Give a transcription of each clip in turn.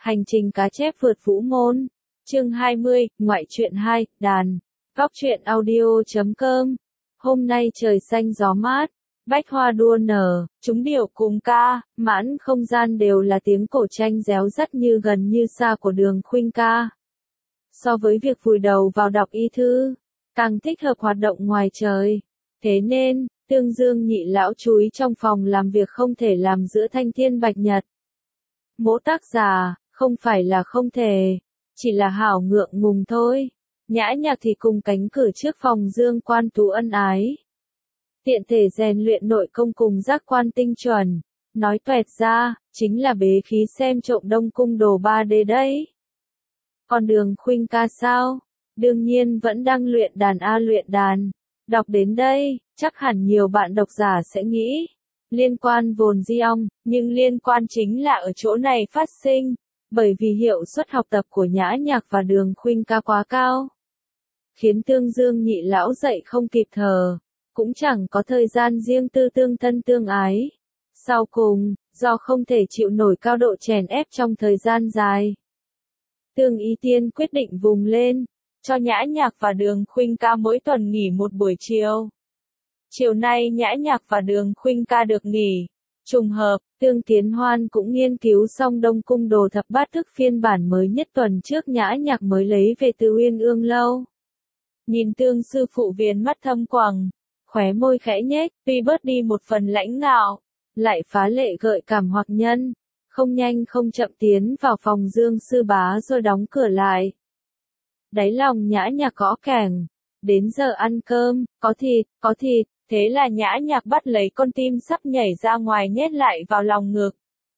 Hành trình cá chép vượt vũ môn. Chương 20, ngoại truyện 2, đàn. Góc truyện audio.com. Hôm nay trời xanh gió mát, bách hoa đua nở, chúng điệu cùng ca, mãn không gian đều là tiếng cổ tranh réo rắt như gần như xa của Đường Khuynh ca. So với việc vùi đầu vào đọc y thư, càng thích hợp hoạt động ngoài trời. Thế nên, Tương Dương nhị lão chúi trong phòng làm việc không thể làm giữa thanh thiên bạch nhật. Mỗi tác giả, không phải là không thể, chỉ là hảo ngượng ngùng thôi. Nhã Nhạc thì cùng cánh cửa trước phòng Dương Quan Tú ân ái. Tiện thể rèn luyện nội công cùng giác quan tinh chuẩn. Nói toẹt ra, chính là bế khí xem trộm Đông Cung đồ 3D đấy. Còn Đường Khuynh ca sao? Đương nhiên vẫn đang luyện đàn luyện đàn. Đọc đến đây, chắc hẳn nhiều bạn độc giả sẽ nghĩ liên quan vồn di ong, nhưng liên quan chính là ở chỗ này phát sinh, bởi vì hiệu suất học tập của Nhã Nhạc và Đường Khuynh ca quá cao, khiến Tương Dương nhị lão dậy không kịp thở, cũng chẳng có thời gian riêng tư tương thân tương ái. Sau cùng, do không thể chịu nổi cao độ chèn ép trong thời gian dài, Tương Y Tiên quyết định vùng lên, cho Nhã Nhạc và Đường Khuynh ca mỗi tuần nghỉ một buổi chiều. Chiều nay Nhã Nhạc và Đường Khuynh ca được nghỉ. Trùng hợp, Tương Kiến Hoan cũng nghiên cứu xong Đông Cung đồ thập bát thức phiên bản mới nhất tuần trước Nhã Nhạc mới lấy về từ Uyên Ương Lâu. Nhìn Tương sư phụ viền mắt thâm quầng, khóe môi khẽ nhếch, tuy bớt đi một phần lãnh ngạo, lại phá lệ gợi cảm hoặc nhân, không nhanh không chậm tiến vào phòng Dương sư bá rồi đóng cửa lại. Đáy lòng Nhã Nhạc gõ kẻng, đến giờ ăn cơm, có thịt, thế là Nhã Nhạc bắt lấy con tim sắp nhảy ra ngoài nhét lại vào lòng ngực.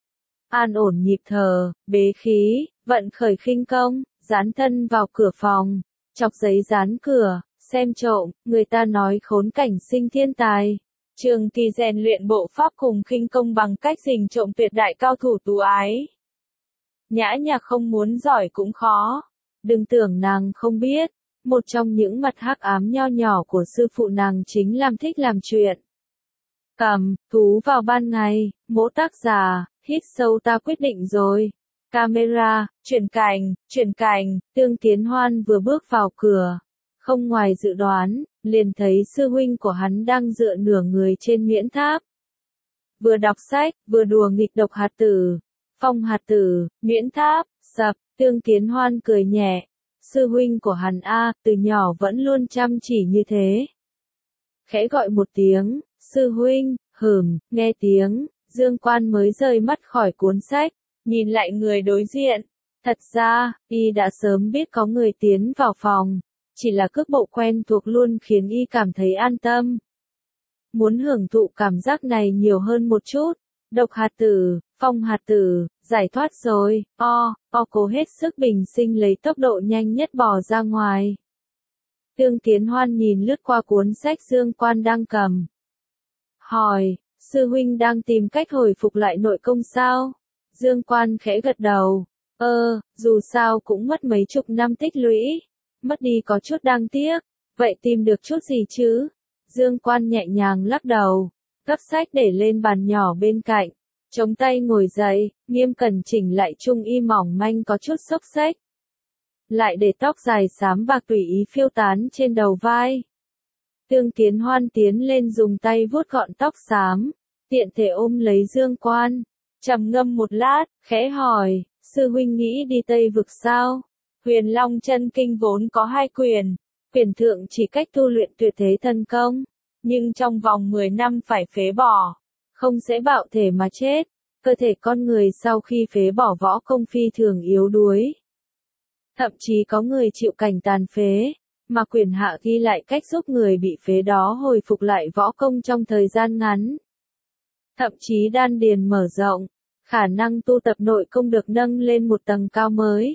An ổn nhịp thở, bế khí, vận khởi khinh công, dán thân vào cửa phòng, chọc giấy dán cửa, xem trộm, người ta nói khốn cảnh sinh thiên tài. Trường Kỳ rèn luyện bộ pháp cùng khinh công bằng cách rình trộm tuyệt đại cao thủ tú ái. Nhã Nhạc không muốn giỏi cũng khó. Đừng tưởng nàng không biết, một trong những mặt hắc ám nho nhỏ của sư phụ nàng chính thích làm chuyện. Cầm thú vào ban ngày, mỗi tác giả, hít sâu ta quyết định rồi. Camera, chuyển cảnh, Tương Kiến Hoan vừa bước vào cửa. Không ngoài dự đoán, liền thấy sư huynh của hắn đang dựa nửa người trên miễn tháp. Vừa đọc sách, vừa đùa nghịch độc hạt tử. Phong hạt tử, miễn tháp, sập, Tương Kiến Hoan cười nhẹ. Sư huynh của hắn từ nhỏ vẫn luôn chăm chỉ như thế. Khẽ gọi một tiếng, sư huynh, nghe tiếng, Dương Quan mới rời mắt khỏi cuốn sách, nhìn lại người đối diện. Thật ra, y đã sớm biết có người tiến vào phòng, chỉ là cước bộ quen thuộc luôn khiến y cảm thấy an tâm. Muốn hưởng thụ cảm giác này nhiều hơn một chút, độc hạt tử, phong hạt tử, giải thoát rồi, cố hết sức bình sinh lấy tốc độ nhanh nhất bỏ ra ngoài. Tương Kiến Hoan nhìn lướt qua cuốn sách Dương Quan đang cầm. Hỏi, sư huynh đang tìm cách hồi phục lại nội công sao? Dương Quan khẽ gật đầu. Dù sao cũng mất mấy chục năm tích lũy. Mất đi có chút đáng tiếc. Vậy tìm được chút gì chứ? Dương Quan nhẹ nhàng lắc đầu. Gấp sách để lên bàn nhỏ bên cạnh. Chống tay ngồi dậy, nghiêm cẩn chỉnh lại trung y mỏng manh có chút xốc xếch. Lại để tóc dài xám bạc tùy ý phiêu tán trên đầu vai. Tương Kiến Hoan tiến lên dùng tay vuốt gọn tóc xám, tiện thể ôm lấy Dương Quan. Trầm ngâm một lát, khẽ hỏi, sư huynh nghĩ đi Tây Vực sao? Huyền Long Chân Kinh vốn có 2 quyển, quyển thượng chỉ cách tu luyện tuyệt thế thần công, nhưng trong vòng 10 năm phải phế bỏ. Không sẽ bạo thể mà chết, cơ thể con người sau khi phế bỏ võ công phi thường yếu đuối. Thậm chí có người chịu cảnh tàn phế, mà quyển hạ ghi lại cách giúp người bị phế đó hồi phục lại võ công trong thời gian ngắn. Thậm chí đan điền mở rộng, khả năng tu tập nội công được nâng lên một tầng cao mới.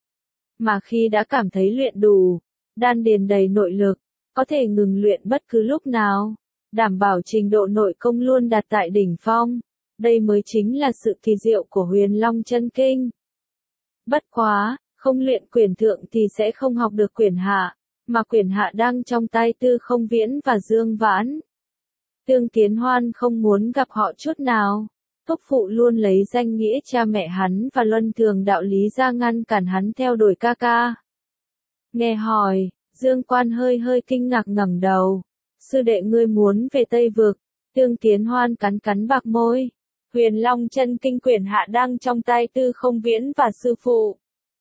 Mà khi đã cảm thấy luyện đủ, đan điền đầy nội lực, có thể ngừng luyện bất cứ lúc nào. Đảm bảo trình độ nội công luôn đạt tại đỉnh phong. Đây mới chính là sự kỳ diệu của Huyền Long Chân Kinh. Bất quá, không luyện quyển thượng thì sẽ không học được quyển hạ, mà quyển hạ đang trong tay Tư Không Viễn và Dương Vãn. Tương Kiến Hoan không muốn gặp họ chút nào. Thúc phụ luôn lấy danh nghĩa cha mẹ hắn và luân thường đạo lý ra ngăn cản hắn theo đuổi ca ca. Nghe hỏi, Dương Quan hơi hơi kinh ngạc ngẩng đầu. Sư đệ ngươi muốn về Tây Vực, Tương Kiến Hoan cắn cắn bạc môi. Huyền Long chân kinh quyển hạ đăng trong tay Tư Không Viễn và sư phụ.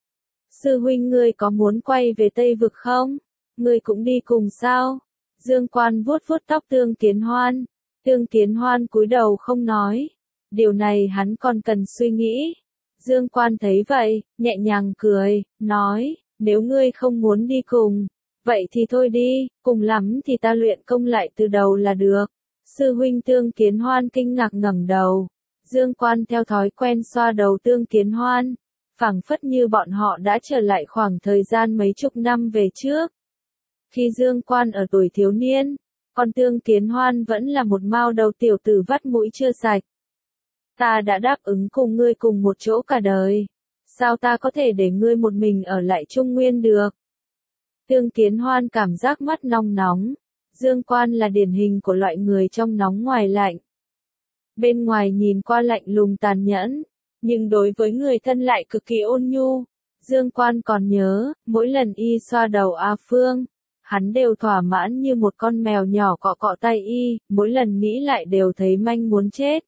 Sư huynh ngươi có muốn quay về Tây Vực không? Ngươi cũng đi cùng sao? Dương Quan vuốt vuốt tóc Tương Kiến Hoan. Tương Kiến Hoan cúi đầu không nói. Điều này hắn còn cần suy nghĩ. Dương Quan thấy vậy, nhẹ nhàng cười, nói, nếu ngươi không muốn đi cùng, vậy thì thôi đi, cùng lắm thì ta luyện công lại từ đầu là được. Sư huynh Tương Kiến Hoan kinh ngạc ngẩng đầu. Dương Quan theo thói quen xoa đầu Tương Kiến Hoan, phảng phất như bọn họ đã trở lại khoảng thời gian mấy chục năm về trước. Khi Dương Quan ở tuổi thiếu niên, còn Tương Kiến Hoan vẫn là một mao đầu tiểu tử vắt mũi chưa sạch. Ta đã đáp ứng cùng ngươi cùng một chỗ cả đời. Sao ta có thể để ngươi một mình ở lại Trung Nguyên được? Tương Kiến Hoan cảm giác mắt nóng nóng. Dương Quan là điển hình của loại người trong nóng ngoài lạnh. Bên ngoài nhìn qua lạnh lùng tàn nhẫn, nhưng đối với người thân lại cực kỳ ôn nhu. Dương Quan còn nhớ, mỗi lần y xoa đầu A Phương, hắn đều thỏa mãn như một con mèo nhỏ cọ cọ tay y, mỗi lần nghĩ lại đều thấy manh muốn chết.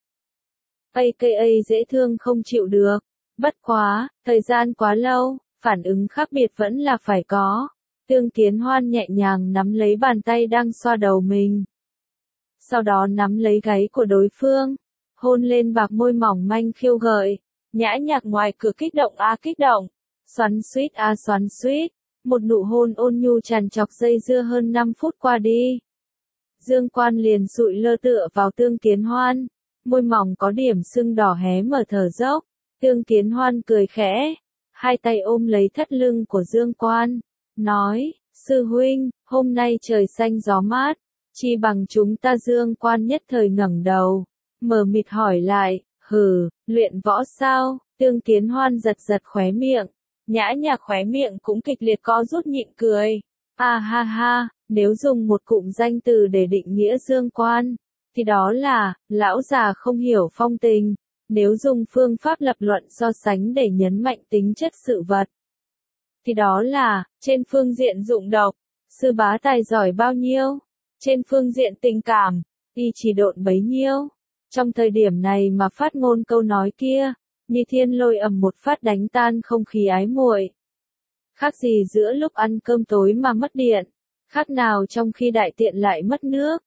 AKA dễ thương không chịu được. Bất quá, thời gian quá lâu, phản ứng khác biệt vẫn là phải có. Tương Kiến Hoan nhẹ nhàng nắm lấy bàn tay đang xoa đầu mình. Sau đó nắm lấy gáy của đối phương, hôn lên bạc môi mỏng manh khiêu gợi. Nhã Nhạc ngoài cửa kích động a kích động, xoắn xuýt a xoắn xuýt. Một nụ hôn ôn nhu tràn trọc dây dưa hơn 5 phút qua đi. Dương Quan liền sụi lơ tựa vào Tương Kiến Hoan, môi mỏng có điểm sưng đỏ hé mở thở dốc. Tương Kiến Hoan cười khẽ, hai tay ôm lấy thắt lưng của Dương Quan, nói, sư huynh, hôm nay trời xanh gió mát, chi bằng chúng ta. Dương Quan nhất thời ngẩng đầu, mờ mịt hỏi lại, luyện võ sao? Tương Kiến Hoan giật giật khóe miệng, Nhã Nhạc khóe miệng cũng kịch liệt co rút nhịn cười. À ha ha, nếu dùng một cụm danh từ để định nghĩa Dương Quan, thì đó là, lão già không hiểu phong tình. Nếu dùng phương pháp lập luận so sánh để nhấn mạnh tính chất sự vật, thì đó là, trên phương diện dụng độc, sư bá tài giỏi bao nhiêu, trên phương diện tình cảm, y chỉ độn bấy nhiêu. Trong thời điểm này mà phát ngôn câu nói kia, như thiên lôi ầm một phát đánh tan không khí ái muội. Khác gì giữa lúc ăn cơm tối mà mất điện, khác nào trong khi đại tiện lại mất nước.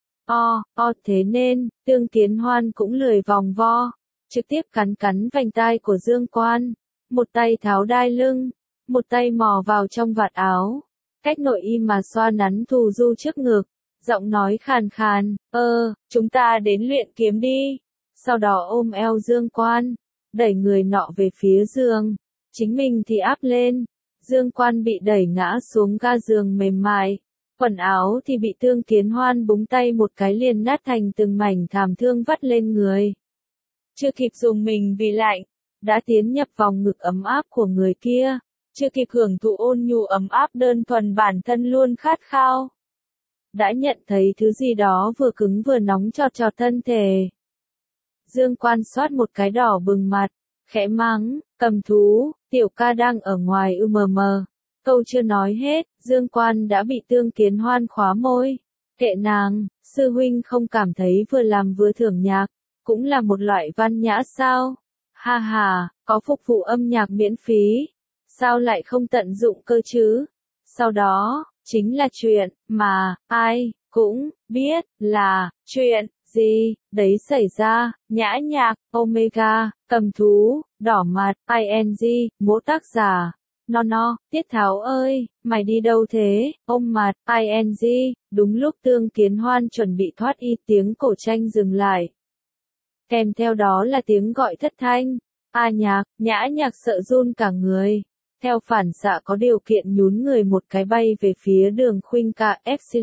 Thế nên, Tương Kiến Hoan cũng lười vòng vo, trực tiếp cắn cắn vành tai của Dương Quan, một tay tháo đai lưng, một tay mò vào trong vạt áo, cách nội y mà xoa nắn thù du trước ngực, giọng nói khàn khàn, chúng ta đến luyện kiếm đi. Sau đó ôm eo Dương Quan, đẩy người nọ về phía giường, chính mình thì áp lên. Dương Quan bị đẩy ngã xuống ga giường mềm mại, quần áo thì bị Tương Kiến Hoan búng tay một cái liền nát thành từng mảnh thảm thương vắt lên người. Chưa kịp dùng mình vì lạnh, đã tiến nhập vòng ngực ấm áp của người kia, chưa kịp hưởng thụ ôn nhu ấm áp đơn thuần bản thân luôn khát khao. Đã nhận thấy thứ gì đó vừa cứng vừa nóng chọt chọt thân thể. Dương Quan xoát một cái đỏ bừng mặt, khẽ mắng, cầm thú, tiểu ca đang ở ngoài mờ. Câu chưa nói hết, Dương Quan đã bị Tương Kiến Hoan khóa môi. Kệ nàng, sư huynh không cảm thấy vừa làm vừa thưởng nhạc, cũng là một loại văn nhã sao? Ha ha, có phục vụ âm nhạc miễn phí, sao lại không tận dụng cơ chứ? Sau đó, chính là chuyện mà ai cũng biết là chuyện gì đấy xảy ra. Nhã Nhạc, Omega, cầm thú, đỏ mặt, ing, mỗi tác giả. Tiết Tháo ơi, mày đi đâu thế? Ôm mặt, ing, đúng lúc Tương Kiến Hoan chuẩn bị thoát y tiếng cổ tranh dừng lại. Kèm theo đó là tiếng gọi thất thanh. Nhạc, Nhã Nhạc sợ run cả người. Theo phản xạ có điều kiện nhún người một cái bay về phía đường khuynh ca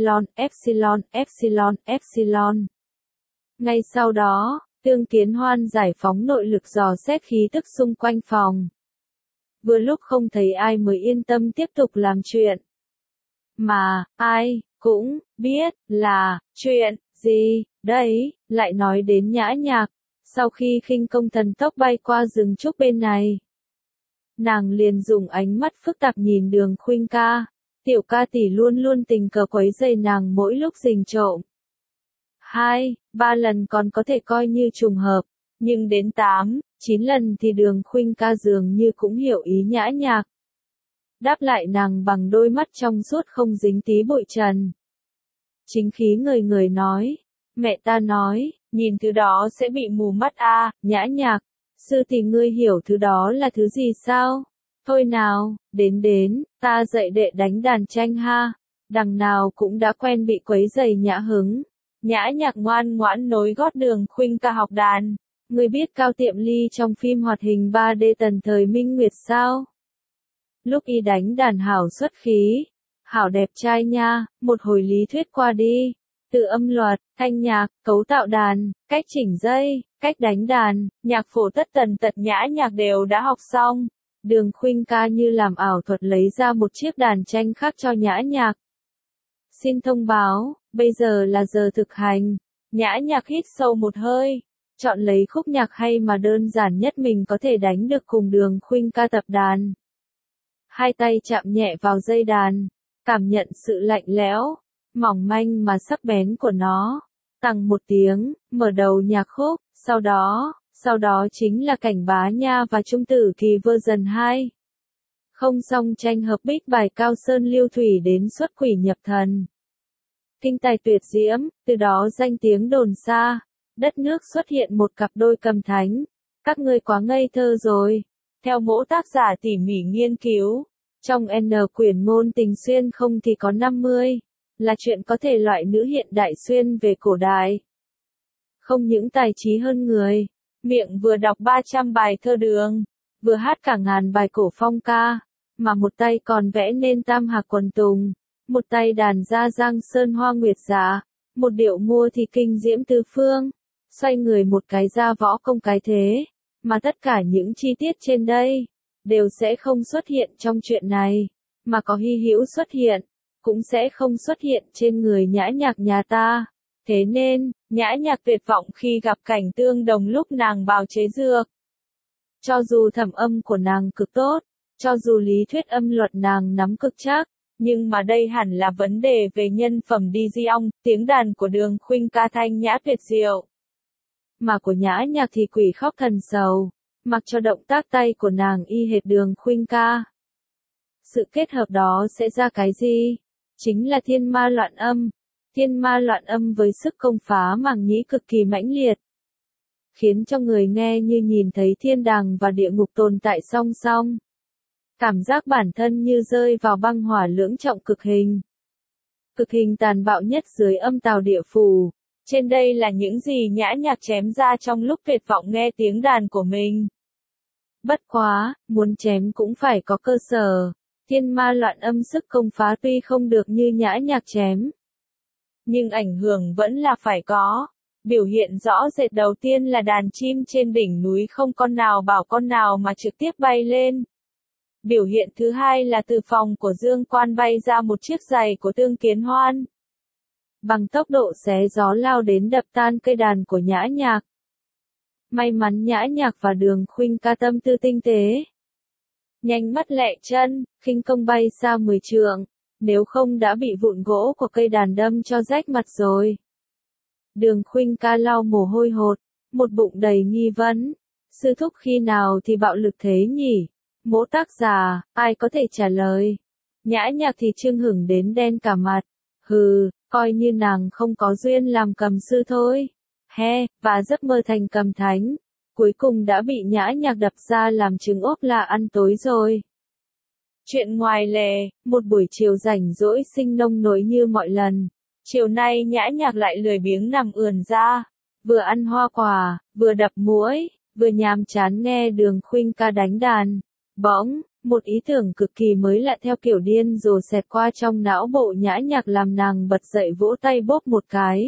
epsilon. Ngay sau đó, Tương Kiến Hoan giải phóng nội lực dò xét khí tức xung quanh phòng. Vừa lúc không thấy ai mới yên tâm tiếp tục làm chuyện. Mà, ai cũng biết là chuyện gì đấy, lại nói đến Nhã Nhạc. Sau khi khinh công thần tốc bay qua rừng trúc bên này, nàng liền dùng ánh mắt phức tạp nhìn Đường Khuynh ca. Tiểu ca tỷ luôn luôn tình cờ quấy rầy nàng mỗi lúc rình trộm. 2, 3 lần còn có thể coi như trùng hợp, nhưng đến 8, 9 lần thì Đường Khuynh ca dường như cũng hiểu ý Nhã Nhạc. Đáp lại nàng bằng đôi mắt trong suốt không dính tí bụi trần. Chính khí người người nói, mẹ ta nói, nhìn thứ đó sẽ bị mù mắt a. Nhã Nhạc, sư tỷ ngươi hiểu thứ đó là thứ gì sao? Thôi nào, đến, ta dạy đệ đánh đàn tranh ha. Đằng nào cũng đã quen bị quấy rầy nhã hứng. Nhã Nhạc ngoan ngoãn nối gót Đường Khuynh ca học đàn. Ngươi biết Cao Tiệm Ly trong phim hoạt hình 3D tần thời Minh Nguyệt sao? Lúc y đánh đàn hảo xuất khí, hảo đẹp trai nha, một hồi lý thuyết qua đi. Từ âm luật, thanh nhạc, cấu tạo đàn, cách chỉnh dây, cách đánh đàn, nhạc phổ tất tần tật Nhã Nhạc đều đã học xong. Đường Khuynh ca như làm ảo thuật lấy ra một chiếc đàn tranh khác cho Nhã Nhạc. Xin thông báo, bây giờ là giờ thực hành. Nhã Nhạc hít sâu một hơi, chọn lấy khúc nhạc hay mà đơn giản nhất mình có thể đánh được cùng Đường Khuynh ca tập đàn. Hai tay chạm nhẹ vào dây đàn, cảm nhận sự lạnh lẽo, mỏng manh mà sắc bén của nó. Tằng một tiếng, mở đầu nhạc khúc, sau đó chính là Cảnh Bá Nha và Trung Tử Kỳ version 2. Không song tranh hợp bích bài Cao Sơn Lưu Thủy đến xuất quỷ nhập thần. Kinh tài tuyệt diễm, từ đó danh tiếng đồn xa, đất nước xuất hiện một cặp đôi cầm thánh. Các ngươi quá ngây thơ rồi. Theo mỗi tác giả tỉ mỉ nghiên cứu, trong N quyển ngôn tình xuyên không thì có 50, là chuyện có thể loại nữ hiện đại xuyên về cổ đại. Không những tài trí hơn người, miệng vừa đọc 300 bài thơ đường, vừa hát cả ngàn bài cổ phong ca, mà một tay còn vẽ nên tam hạc quần tùng, một tay đàn ra giang sơn hoa nguyệt dạ, một điệu mua thì kinh diễm tứ phương, xoay người một cái ra võ công cái thế, mà tất cả những chi tiết trên đây đều sẽ không xuất hiện trong chuyện này, mà có hy hữu xuất hiện, cũng sẽ không xuất hiện trên người Nhã Nhạc nhà ta. Thế nên, Nhã Nhạc tuyệt vọng khi gặp cảnh tương đồng lúc nàng bào chế dược. Cho dù thẩm âm của nàng cực tốt, cho dù lý thuyết âm luật nàng nắm cực chắc, nhưng mà đây hẳn là vấn đề về nhân phẩm đi di ong, tiếng đàn của Đường Khuynh ca thanh nhã tuyệt diệu. Mà của Nhã Nhạc thì quỷ khóc thần sầu, mặc cho động tác tay của nàng y hệt Đường Khuynh ca. Sự kết hợp đó sẽ ra cái gì? Chính là thiên ma loạn âm. Thiên ma loạn âm với sức công phá màng nhĩ cực kỳ mãnh liệt, khiến cho người nghe như nhìn thấy thiên đàng và địa ngục tồn tại song song. Cảm giác bản thân như rơi vào băng hỏa lưỡng trọng cực hình. Cực hình tàn bạo nhất dưới âm tào địa phủ. Trên đây là những gì Nhã Nhạc chém ra trong lúc tuyệt vọng nghe tiếng đàn của mình. Bất quá, muốn chém cũng phải có cơ sở. Thiên ma loạn âm sức công phá tuy không được như Nhã Nhạc chém, nhưng ảnh hưởng vẫn là phải có. Biểu hiện rõ rệt đầu tiên là đàn chim trên đỉnh núi không con nào bảo con nào mà trực tiếp bay lên. Biểu hiện thứ hai là từ phòng của Dương Quan bay ra một chiếc giày của Tương Kiến Hoan. Bằng tốc độ xé gió lao đến đập tan cây đàn của Nhã Nhạc. May mắn Nhã Nhạc và Đường Khuynh ca tâm tư tinh tế, nhanh mắt lẹ chân, khinh công bay xa 10 trượng, nếu không đã bị vụn gỗ của cây đàn đâm cho rách mặt rồi. Đường Khuynh ca lau mồ hôi hột, một bụng đầy nghi vấn. Sư thúc khi nào thì bạo lực thế nhỉ? Mỗi tác giả, ai có thể trả lời? Nhã Nhạc thì chưng hửng đến đen cả mặt. Hừ, coi như nàng không có duyên làm cầm sư thôi. Và giấc mơ thành cầm thánh, cuối cùng đã bị Nhã Nhạc đập ra làm trứng ốp là ăn tối rồi. Chuyện ngoài lề, một buổi chiều rảnh rỗi sinh nông nỗi như mọi lần. Chiều nay Nhã Nhạc lại lười biếng nằm ườn ra, vừa ăn hoa quả, vừa đập muỗi, vừa nhàm chán nghe Đường Khuynh ca đánh đàn. Bỗng, một ý tưởng cực kỳ mới lạ theo kiểu điên rồ xẹt qua trong não bộ Nhã Nhạc làm nàng bật dậy vỗ tay bốp một cái.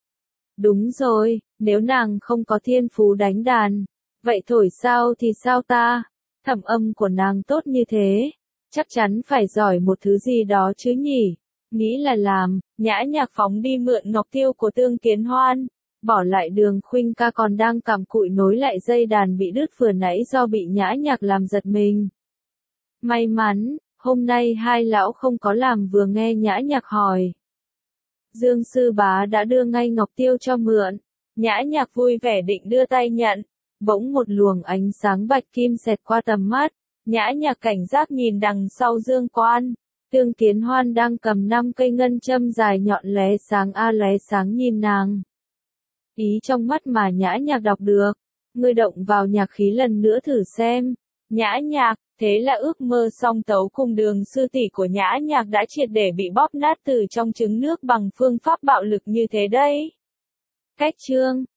Đúng rồi, nếu nàng không có thiên phú đánh đàn, vậy thổi sao thì sao ta? Thẩm âm của nàng tốt như thế, chắc chắn phải giỏi một thứ gì đó chứ nhỉ? Nghĩ là làm, Nhã Nhạc phóng đi mượn ngọc tiêu của Tương Kiến Hoan. bỏ lại Đường Khuynh ca còn đang cặm cụi nối lại dây đàn bị đứt vừa nãy do bị Nhã Nhạc làm giật mình. May mắn, hôm nay hai lão không có làm vừa nghe Nhã Nhạc hỏi. Dương sư bá đã đưa ngay ngọc tiêu cho mượn. Nhã Nhạc vui vẻ định đưa tay nhận. Bỗng một luồng ánh sáng bạch kim xẹt qua tầm mắt. Nhã Nhạc cảnh giác nhìn đằng sau Dương Quan. Tương Kiến Hoan đang cầm 5 cây ngân châm dài nhọn lóe sáng nhìn nàng. Ý trong mắt mà Nhã Nhạc đọc được. Ngươi động vào nhạc khí lần nữa thử xem. Nhã Nhạc, thế là ước mơ song tấu cùng Đường sư tỷ của Nhã Nhạc đã triệt để bị bóp nát từ trong trứng nước bằng phương pháp bạo lực như thế đây. Cách chương